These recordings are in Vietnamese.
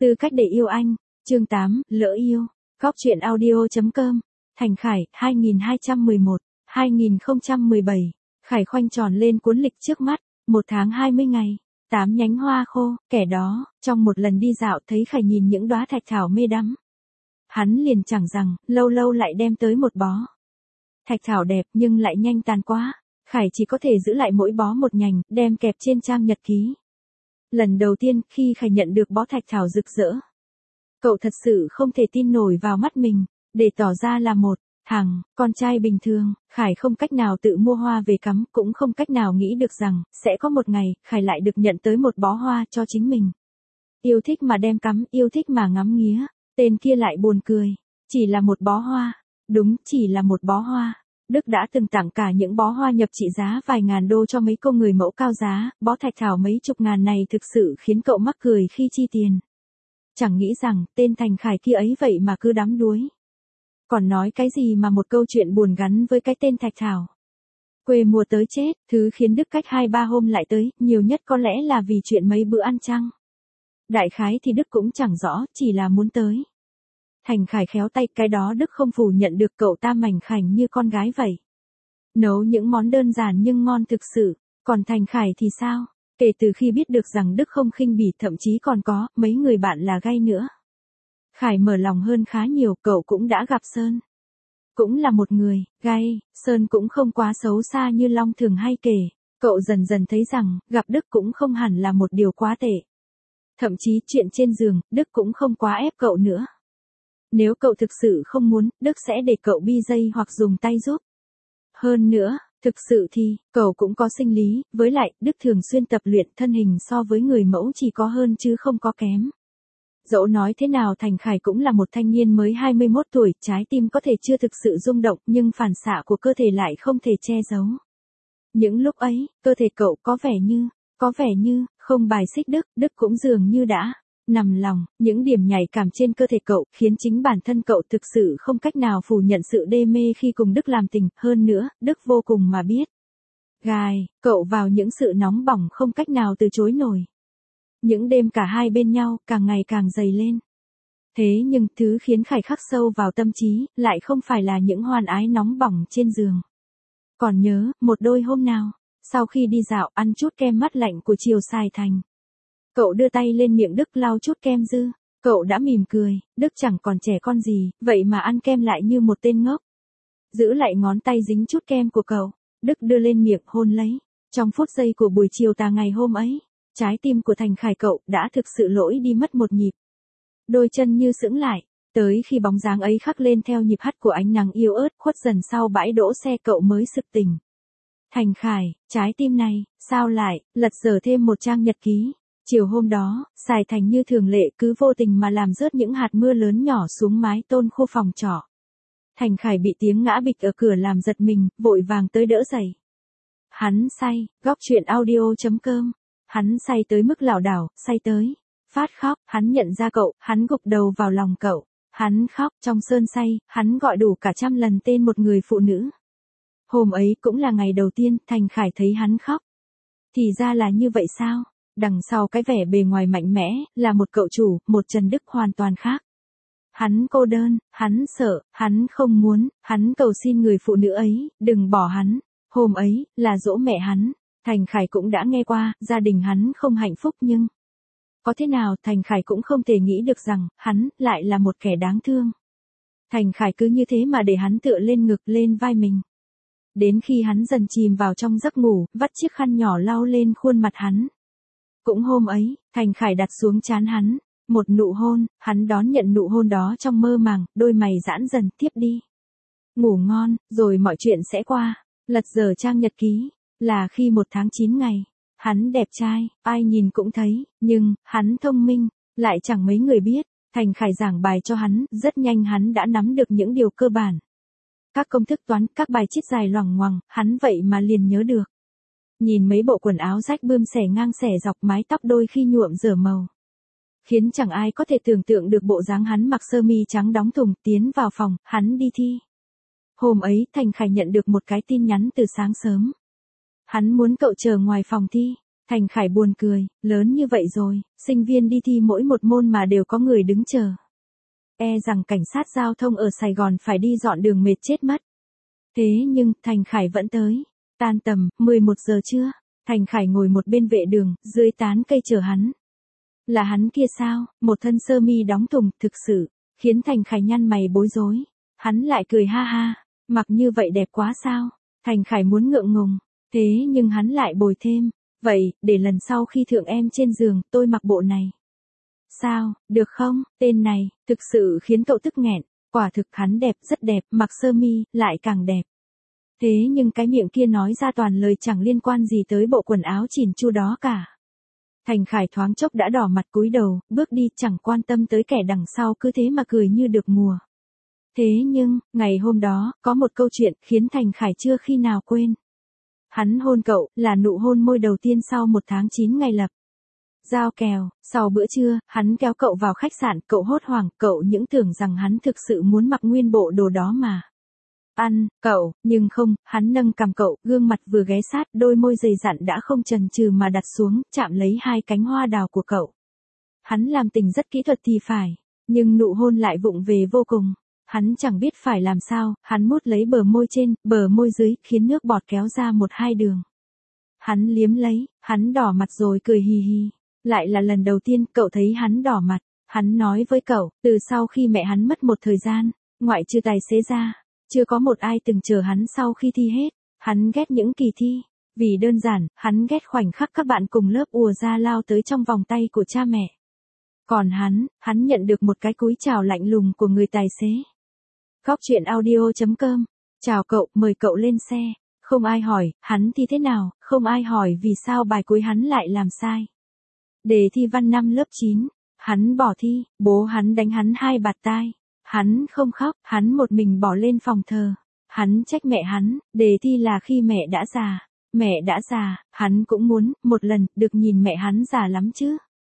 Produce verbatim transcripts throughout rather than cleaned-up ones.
Tư cách để yêu anh, chương tám, lỡ yêu, Góc truyện audio.com, Thành Khải, hai nghìn hai trăm mười một, hai nghìn không trăm mười bảy, Khải khoanh tròn lên cuốn lịch trước mắt, một tháng hai mươi ngày, tám nhánh hoa khô, kẻ đó, trong một lần đi dạo thấy Khải nhìn những đóa thạch thảo mê đắm. Hắn liền chẳng rằng, lâu lâu lại đem tới một bó. Thạch thảo đẹp nhưng lại nhanh tàn quá, Khải chỉ có thể giữ lại mỗi bó một nhành, đem kẹp trên trang nhật ký. Lần đầu tiên khi Khải nhận được bó thạch thảo rực rỡ, cậu thật sự không thể tin nổi vào mắt mình, để tỏ ra là một thằng con trai bình thường, Khải không cách nào tự mua hoa về cắm, cũng không cách nào nghĩ được rằng, sẽ có một ngày, Khải lại được nhận tới một bó hoa cho chính mình. Yêu thích mà đem cắm, yêu thích mà ngắm nghía, tên kia lại buồn cười, chỉ là một bó hoa, đúng, chỉ là một bó hoa. Đức đã từng tặng cả những bó hoa nhập trị giá vài ngàn đô cho mấy cô người mẫu cao giá, bó thạch thảo mấy chục ngàn này thực sự khiến cậu mắc cười khi chi tiền. Chẳng nghĩ rằng, tên Thành Khải kia ấy vậy mà cứ đắm đuối. Còn nói cái gì mà một câu chuyện buồn gắn với cái tên thạch thảo. Quê mùa tới chết, thứ khiến Đức cách hai ba hôm lại tới, nhiều nhất có lẽ là vì chuyện mấy bữa ăn chăng. Đại khái thì Đức cũng chẳng rõ, chỉ là muốn tới. Thành Khải khéo tay, cái đó Đức không phủ nhận được, cậu ta mảnh khảnh như con gái vậy. Nấu những món đơn giản nhưng ngon thực sự, còn Thành Khải thì sao? Kể từ khi biết được rằng Đức không khinh bỉ, thậm chí còn có mấy người bạn là gay nữa. Khải mở lòng hơn khá nhiều, cậu cũng đã gặp Sơn. Cũng là một người, gay, Sơn cũng không quá xấu xa như Long thường hay kể. Cậu dần dần thấy rằng, gặp Đức cũng không hẳn là một điều quá tệ. Thậm chí chuyện trên giường, Đức cũng không quá ép cậu nữa. Nếu cậu thực sự không muốn, Đức sẽ để cậu bi dây hoặc dùng tay giúp. Hơn nữa, thực sự thì, cậu cũng có sinh lý, với lại, Đức thường xuyên tập luyện, thân hình so với người mẫu chỉ có hơn chứ không có kém. Dẫu nói thế nào Thành Khải cũng là một thanh niên mới hai mươi mốt tuổi, trái tim có thể chưa thực sự rung động, nhưng phản xạ của cơ thể lại không thể che giấu. Những lúc ấy, cơ thể cậu có vẻ như, có vẻ như, không bài xích Đức, Đức cũng dường như đã nằm lòng, những điểm nhạy cảm trên cơ thể cậu, khiến chính bản thân cậu thực sự không cách nào phủ nhận sự đê mê khi cùng Đức làm tình, hơn nữa, Đức vô cùng mà biết. Gài, cậu vào những sự nóng bỏng không cách nào từ chối nổi. Những đêm cả hai bên nhau, càng ngày càng dày lên. Thế nhưng, thứ khiến Khải khắc sâu vào tâm trí, lại không phải là những hoan ái nóng bỏng trên giường. Còn nhớ, một đôi hôm nào, sau khi đi dạo, ăn chút kem mát lạnh của chiều Sài Thành. Cậu đưa tay lên miệng Đức lau chút kem dư, cậu đã mỉm cười, Đức chẳng còn trẻ con gì, vậy mà ăn kem lại như một tên ngốc. Giữ lại ngón tay dính chút kem của cậu, Đức đưa lên miệng hôn lấy. Trong phút giây của buổi chiều tà ngày hôm ấy, trái tim của Thành Khải cậu đã thực sự lỗi đi mất một nhịp. Đôi chân như sững lại, tới khi bóng dáng ấy khắc lên theo nhịp hắt của ánh nắng yếu ớt khuất dần sau bãi đỗ xe cậu mới sực tỉnh. Thành Khải, trái tim này, sao lại, lật dở thêm một trang nhật ký. Chiều hôm đó, Sài Thành như thường lệ cứ vô tình mà làm rớt những hạt mưa lớn nhỏ xuống mái tôn khu phòng trọ. Thành Khải bị tiếng ngã bịch ở cửa làm giật mình, vội vàng tới đỡ dậy. Hắn say, Góc truyện audio.com. Hắn say tới mức lảo đảo, say tới phát khóc, hắn nhận ra cậu, hắn gục đầu vào lòng cậu. Hắn khóc, trong cơn say, hắn gọi đủ cả trăm lần tên một người phụ nữ. Hôm ấy cũng là ngày đầu tiên, Thành Khải thấy hắn khóc. Thì ra là như vậy sao? Đằng sau cái vẻ bề ngoài mạnh mẽ, là một cậu chủ, một Trần Đức hoàn toàn khác. Hắn cô đơn, hắn sợ, hắn không muốn, hắn cầu xin người phụ nữ ấy, đừng bỏ hắn. Hôm ấy, là giỗ mẹ hắn. Thành Khải cũng đã nghe qua, gia đình hắn không hạnh phúc nhưng... Có thế nào Thành Khải cũng không thể nghĩ được rằng, hắn, lại là một kẻ đáng thương. Thành Khải cứ như thế mà để hắn tựa lên ngực lên vai mình. Đến khi hắn dần chìm vào trong giấc ngủ, vắt chiếc khăn nhỏ lau lên khuôn mặt hắn. Cũng hôm ấy, Thành Khải đặt xuống trán hắn, một nụ hôn, hắn đón nhận nụ hôn đó trong mơ màng, đôi mày giãn dần, tiếp đi. Ngủ ngon, rồi mọi chuyện sẽ qua. Lật dở trang nhật ký, là khi một tháng chín ngày. Hắn đẹp trai, ai nhìn cũng thấy, nhưng, hắn thông minh, lại chẳng mấy người biết. Thành Khải giảng bài cho hắn, rất nhanh hắn đã nắm được những điều cơ bản. Các công thức toán, các bài chít dài loằng ngoằng, hắn vậy mà liền nhớ được. Nhìn mấy bộ quần áo rách bươm xẻ ngang xẻ dọc, mái tóc đôi khi nhuộm rửa màu. Khiến chẳng ai có thể tưởng tượng được bộ dáng hắn mặc sơ mi trắng đóng thùng, tiến vào phòng, hắn đi thi. Hôm ấy, Thành Khải nhận được một cái tin nhắn từ sáng sớm. Hắn muốn cậu chờ ngoài phòng thi. Thành Khải buồn cười, lớn như vậy rồi, sinh viên đi thi mỗi một môn mà đều có người đứng chờ. E rằng cảnh sát giao thông ở Sài Gòn phải đi dọn đường mệt chết mất. Thế nhưng, Thành Khải vẫn tới. Tan tầm, mười một giờ trưa, Thành Khải ngồi một bên vệ đường, dưới tán cây chờ hắn. Là hắn kia sao, một thân sơ mi đóng thùng, thực sự, khiến Thành Khải nhăn mày bối rối. Hắn lại cười ha ha, mặc như vậy đẹp quá sao, Thành Khải muốn ngượng ngùng, thế nhưng hắn lại bồi thêm, vậy, để lần sau khi thượng em trên giường, tôi mặc bộ này. Sao, được không, tên này, thực sự khiến cậu tức nghẹn, quả thực hắn đẹp, rất đẹp, mặc sơ mi, lại càng đẹp. Thế nhưng cái miệng kia nói ra toàn lời chẳng liên quan gì tới bộ quần áo chỉn chu đó cả. Thành Khải thoáng chốc đã đỏ mặt cúi đầu, bước đi chẳng quan tâm tới kẻ đằng sau cứ thế mà cười như được mùa. Thế nhưng, ngày hôm đó, có một câu chuyện khiến Thành Khải chưa khi nào quên. Hắn hôn cậu, là nụ hôn môi đầu tiên sau một tháng chín ngày lập. Giao kèo, sau bữa trưa, hắn kéo cậu vào khách sạn, cậu hốt hoảng, cậu những tưởng rằng hắn thực sự muốn mặc nguyên bộ đồ đó mà. Ăn, cậu, nhưng không, hắn nâng cằm cậu, gương mặt vừa ghé sát, đôi môi dày dặn đã không chần chừ mà đặt xuống, chạm lấy hai cánh hoa đào của cậu. Hắn làm tình rất kỹ thuật thì phải, nhưng nụ hôn lại vụng về vô cùng. Hắn chẳng biết phải làm sao, hắn mút lấy bờ môi trên, bờ môi dưới, khiến nước bọt kéo ra một hai đường. Hắn liếm lấy, hắn đỏ mặt rồi cười hì hì. Lại là lần đầu tiên cậu thấy hắn đỏ mặt, hắn nói với cậu, từ sau khi mẹ hắn mất một thời gian, ngoại trừ tài xế ra, chưa có một ai từng chờ hắn sau khi thi hết. Hắn ghét những kỳ thi, vì đơn giản, hắn ghét khoảnh khắc các bạn cùng lớp ùa ra lao tới trong vòng tay của cha mẹ. Còn hắn, hắn nhận được một cái cúi chào lạnh lùng của người tài xế. Góc chuyện audio chấm com. Chào cậu, mời cậu lên xe. Không ai hỏi, hắn thi thế nào, không ai hỏi vì sao bài cuối hắn lại làm sai. Đề thi văn năm lớp chín, hắn bỏ thi, bố hắn đánh hắn hai bạt tai. Hắn không khóc, hắn một mình bỏ lên phòng thờ. Hắn trách mẹ hắn, đề thi là khi mẹ đã già. Mẹ đã già, hắn cũng muốn, một lần, được nhìn mẹ hắn già lắm chứ.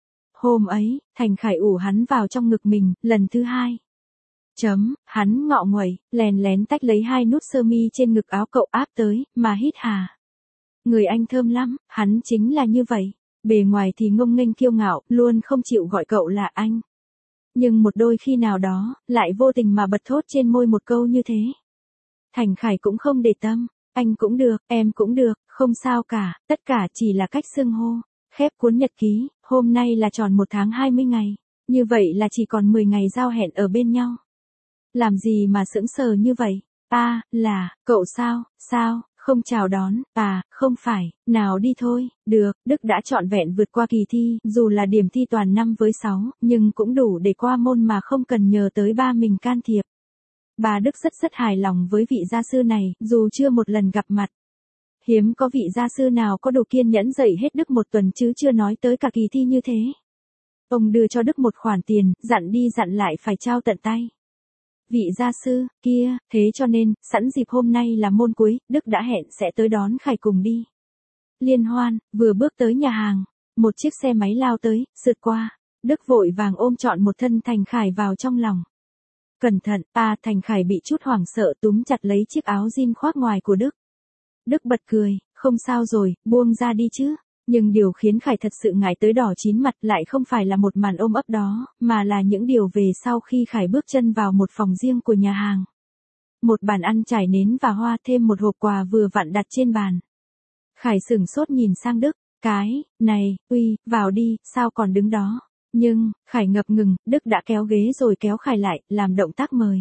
Hôm ấy, Thành Khải ủ hắn vào trong ngực mình, lần thứ hai. Chấm, hắn ngọ nguậy, lén lén tách lấy hai nút sơ mi trên ngực áo cậu áp tới, mà hít hà. Người anh thơm lắm, hắn chính là như vậy. Bề ngoài thì ngông nghênh kiêu ngạo, luôn không chịu gọi cậu là anh. Nhưng một đôi khi nào đó, lại vô tình mà bật thốt trên môi một câu như thế. Thành Khải cũng không để tâm, anh cũng được, em cũng được, không sao cả, tất cả chỉ là cách xưng hô. Khép cuốn nhật ký, hôm nay là tròn một tháng hai mươi ngày, như vậy là chỉ còn mười ngày giao hẹn ở bên nhau. Làm gì mà sững sờ như vậy? À, là, cậu sao, sao, không chào đón, à, không phải, nào đi thôi, được, Đức đã trọn vẹn vượt qua kỳ thi, dù là điểm thi toàn năm với sáu, nhưng cũng đủ để qua môn mà không cần nhờ tới ba mình can thiệp. Bà Đức rất rất hài lòng với vị gia sư này, dù chưa một lần gặp mặt. Hiếm có vị gia sư nào có đủ kiên nhẫn dạy hết Đức một tuần chứ chưa nói tới cả kỳ thi như thế. Ông đưa cho Đức một khoản tiền, dặn đi dặn lại phải trao tận tay. Vị gia sư, kia, thế cho nên, sẵn dịp hôm nay là môn cuối, Đức đã hẹn sẽ tới đón Khải cùng đi. Liên hoan, vừa bước tới nhà hàng, một chiếc xe máy lao tới, sượt qua, Đức vội vàng ôm trọn một thân Thành Khải vào trong lòng. Cẩn thận, à, Thành Khải bị chút hoảng sợ túm chặt lấy chiếc áo jean khoác ngoài của Đức. Đức bật cười, không sao rồi, buông ra đi chứ. Nhưng điều khiến Khải thật sự ngại tới đỏ chín mặt lại không phải là một màn ôm ấp đó, mà là những điều về sau khi Khải bước chân vào một phòng riêng của nhà hàng. Một bàn ăn trải nến và hoa thêm một hộp quà vừa vặn đặt trên bàn. Khải sửng sốt nhìn sang Đức, cái, này, uy, vào đi, sao còn đứng đó. Nhưng, Khải ngập ngừng, Đức đã kéo ghế rồi kéo Khải lại, làm động tác mời.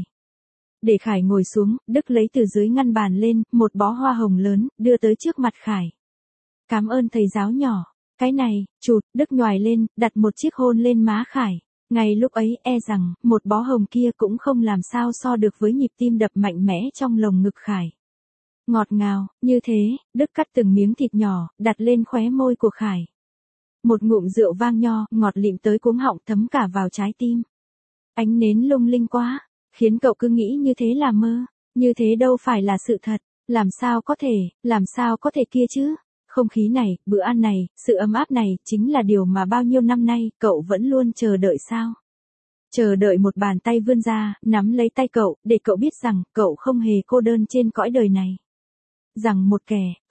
Để Khải ngồi xuống, Đức lấy từ dưới ngăn bàn lên, một bó hoa hồng lớn, đưa tới trước mặt Khải. Cảm ơn thầy giáo nhỏ. Cái này, chụt, Đức nhoài lên, đặt một chiếc hôn lên má Khải. Ngay lúc ấy, e rằng, một bó hồng kia cũng không làm sao so được với nhịp tim đập mạnh mẽ trong lồng ngực Khải. Ngọt ngào, như thế, Đức cắt từng miếng thịt nhỏ, đặt lên khóe môi của Khải. Một ngụm rượu vang nho, ngọt lịm tới cuống họng thấm cả vào trái tim. Ánh nến lung linh quá, khiến cậu cứ nghĩ như thế là mơ, như thế đâu phải là sự thật, làm sao có thể, làm sao có thể kia chứ. Không khí này, bữa ăn này, sự ấm áp này, chính là điều mà bao nhiêu năm nay, cậu vẫn luôn chờ đợi sao. Chờ đợi một bàn tay vươn ra, nắm lấy tay cậu, để cậu biết rằng, cậu không hề cô đơn trên cõi đời này. Rằng một kẻ,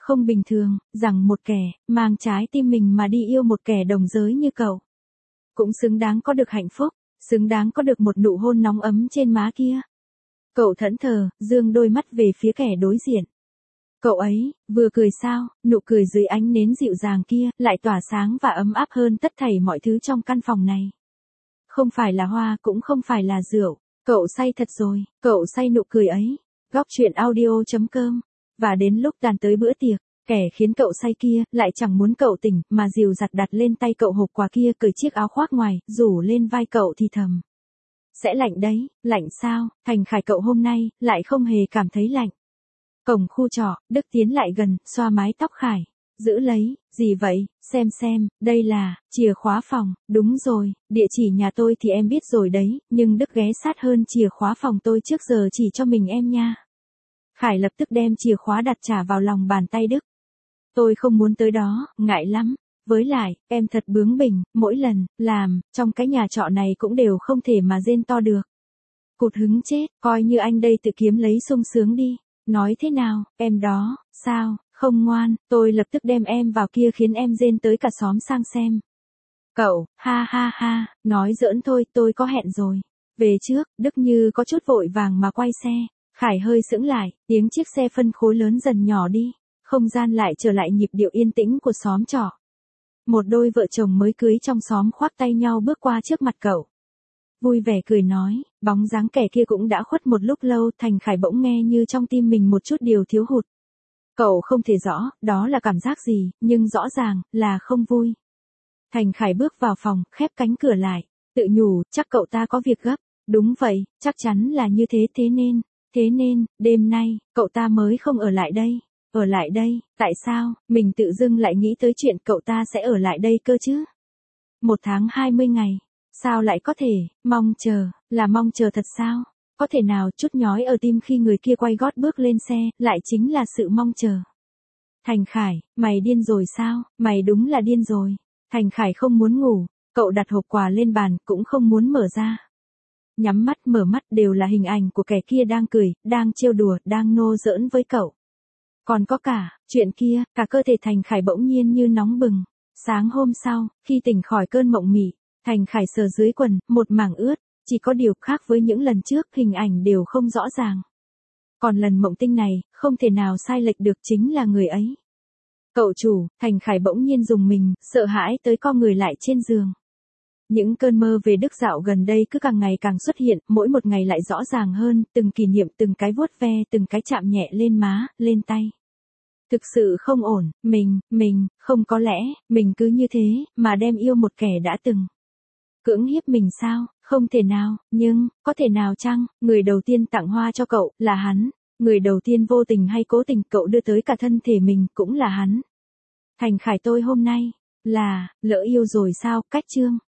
không bình thường, rằng một kẻ, mang trái tim mình mà đi yêu một kẻ đồng giới như cậu. Cũng xứng đáng có được hạnh phúc, xứng đáng có được một nụ hôn nóng ấm trên má kia. Cậu thẫn thờ, dương đôi mắt về phía kẻ đối diện. Cậu ấy, vừa cười sao, nụ cười dưới ánh nến dịu dàng kia, lại tỏa sáng và ấm áp hơn tất thảy mọi thứ trong căn phòng này. Không phải là hoa, cũng không phải là rượu, cậu say thật rồi, cậu say nụ cười ấy. Góc truyện audio chấm com. Và đến lúc tàn tới bữa tiệc, kẻ khiến cậu say kia, lại chẳng muốn cậu tỉnh, mà dìu dặt đặt lên tay cậu hộp quà kia, cởi chiếc áo khoác ngoài, rủ lên vai cậu thì thầm. Sẽ lạnh đấy, lạnh sao, Thành Khải cậu hôm nay, lại không hề cảm thấy lạnh. Cổng khu trọ, Đức tiến lại gần, xoa mái tóc Khải. Giữ lấy, gì vậy, xem xem, đây là, chìa khóa phòng, đúng rồi, địa chỉ nhà tôi thì em biết rồi đấy, nhưng Đức ghé sát hơn chìa khóa phòng tôi trước giờ chỉ cho mình em nha. Khải lập tức đem chìa khóa đặt trả vào lòng bàn tay Đức. Tôi không muốn tới đó, ngại lắm. Với lại, em thật bướng bỉnh, mỗi lần, làm, trong cái nhà trọ này cũng đều không thể mà rên to được. Cụt hứng chết, coi như anh đây tự kiếm lấy sung sướng đi. Nói thế nào, em đó, sao, không ngoan, tôi lập tức đem em vào kia khiến em rên tới cả xóm sang xem. Cậu, ha ha ha, nói giỡn thôi, tôi có hẹn rồi. Về trước, Đức như có chút vội vàng mà quay xe. Khải hơi sững lại, tiếng chiếc xe phân khối lớn dần nhỏ đi. Không gian lại trở lại nhịp điệu yên tĩnh của xóm trọ. Một đôi vợ chồng mới cưới trong xóm khoác tay nhau bước qua trước mặt cậu. Vui vẻ cười nói, bóng dáng kẻ kia cũng đã khuất một lúc lâu. Thành Khải bỗng nghe như trong tim mình một chút điều thiếu hụt. Cậu không thể rõ, đó là cảm giác gì, nhưng rõ ràng, là không vui. Thành Khải bước vào phòng, khép cánh cửa lại, tự nhủ, chắc cậu ta có việc gấp. Đúng vậy, chắc chắn là như thế thế nên, thế nên, đêm nay, cậu ta mới không ở lại đây. Ở lại đây, tại sao, mình tự dưng lại nghĩ tới chuyện cậu ta sẽ ở lại đây cơ chứ? Một tháng hai mươi ngày, sao lại có thể, mong chờ, là mong chờ thật sao? Có thể nào chút nhói ở tim khi người kia quay gót bước lên xe, lại chính là sự mong chờ. Thành Khải, mày điên rồi sao, mày đúng là điên rồi. Thành Khải không muốn ngủ, cậu đặt hộp quà lên bàn, cũng không muốn mở ra. Nhắm mắt mở mắt đều là hình ảnh của kẻ kia đang cười, đang trêu đùa, đang nô giỡn với cậu. Còn có cả, chuyện kia, cả cơ thể Thành Khải bỗng nhiên như nóng bừng. Sáng hôm sau, khi tỉnh khỏi cơn mộng mị, Thành Khải sờ dưới quần, một mảng ướt, chỉ có điều khác với những lần trước, hình ảnh đều không rõ ràng. Còn lần mộng tinh này, không thể nào sai lệch được, chính là người ấy. Cậu chủ, Thành Khải bỗng nhiên rùng mình, sợ hãi tới co người lại trên giường. Những cơn mơ về Đức dạo gần đây cứ càng ngày càng xuất hiện, mỗi một ngày lại rõ ràng hơn, từng kỷ niệm, từng cái vuốt ve, từng cái chạm nhẹ lên má, lên tay. Thực sự không ổn, mình, mình, không có lẽ, mình cứ như thế, mà đem yêu một kẻ đã từng cưỡng hiếp mình sao, không thể nào, nhưng, có thể nào chăng, người đầu tiên tặng hoa cho cậu, là hắn, người đầu tiên vô tình hay cố tình cậu đưa tới cả thân thể mình, cũng là hắn. Thành Khải tôi hôm nay, là, lỡ yêu rồi sao, cách chương.